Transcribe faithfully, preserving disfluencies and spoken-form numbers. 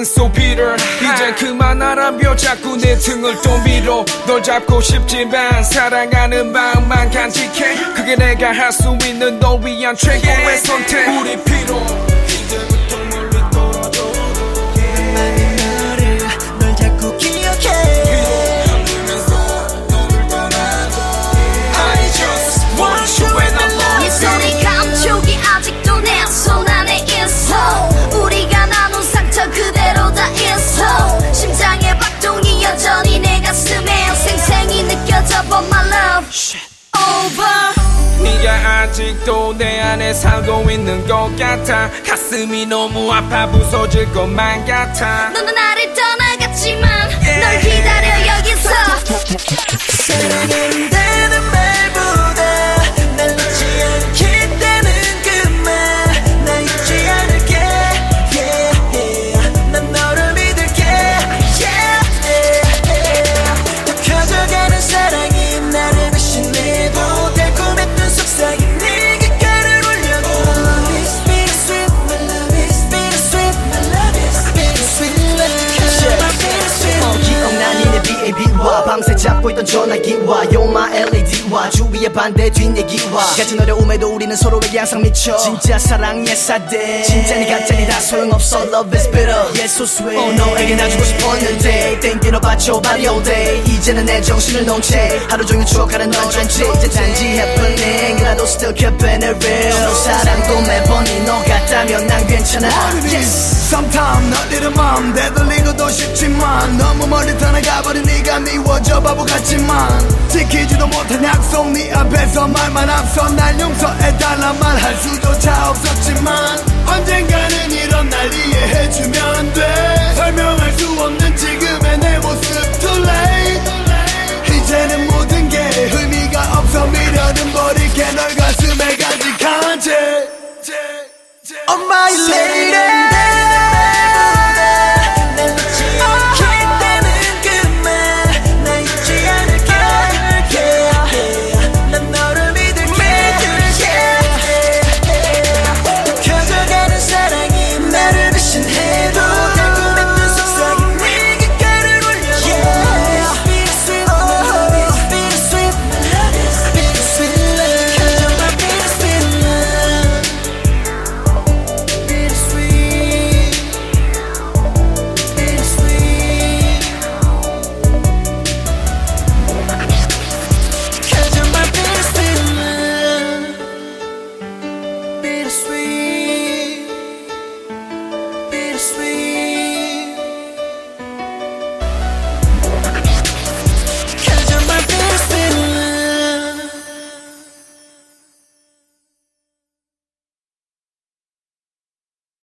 so bitter. 이젠 그만하라며 자꾸 내 등을 또 밀어. 널 잡고 싶지만 사랑하는 마음만 간직해. 그게 내가 할 수 있는 널 위한 최고의 선택. 우리 피로 이제부터 멀리 떨어져. 나는 너를 널 자꾸 기억해. 여전히 내 가슴에 생생히 느껴져 But my love over. 네가 아직도 내 안에 살고 있는 것 같아. 가슴이 너무 아파 부서질 것만 같아. 너는 나를 떠나갔지만 yeah. 널 기다려 여기서. 사랑한다는 말보다 날 잊지 않겠다는 그 말. 나 잊지 않을게 yeah, yeah. 난 너를 믿을게 yeah, yeah. 더 커져가는 사랑이 나를 배신해도 달콤했던 속삭임 네 귓가를 울려도 My love is bittersweet, my love is bittersweet, my love is bittersweet, my bittersweet 어, 기억나니 내 비 에이 비와 밤새 잡고 있던 전화기와 You're my 엘이디와 주위의 반대 뒷얘기와 같은 어려움에도 우리는 서로에게 항상 미쳐. 진짜 사랑의 사대 진짜니 가짜니 다 소용없어. Love is bitter, yeah so sweet. 어, 너에게 나 주고 싶었는데 땡기러 봤죠 body all day. 이제는 내 정신을 놓은 채 하루 종일 추억하는 넌 전체 이제 단지 happening이라도 still keeping it real. 너 사랑도 매번 너 같다면 난 괜찮아 yes. Sometimes 너들은 마음 되돌리고도 싶지만 너무 멀리 떠나가버린 네가 미워져 바보 같지만 지키지도 못한 약속 네 앞에서 말만 앞서 날 용서해달란 말 할 수조차 없었지만 언젠가는 이런 날 이해해주면 돼. 설명할 수 없는 지금의 내 모습 too late. 이제는 모든 게 의미가 없어 미련은 버릴게 널 가슴에 간직한 채 Oh my lady. Bittersweet, bittersweet.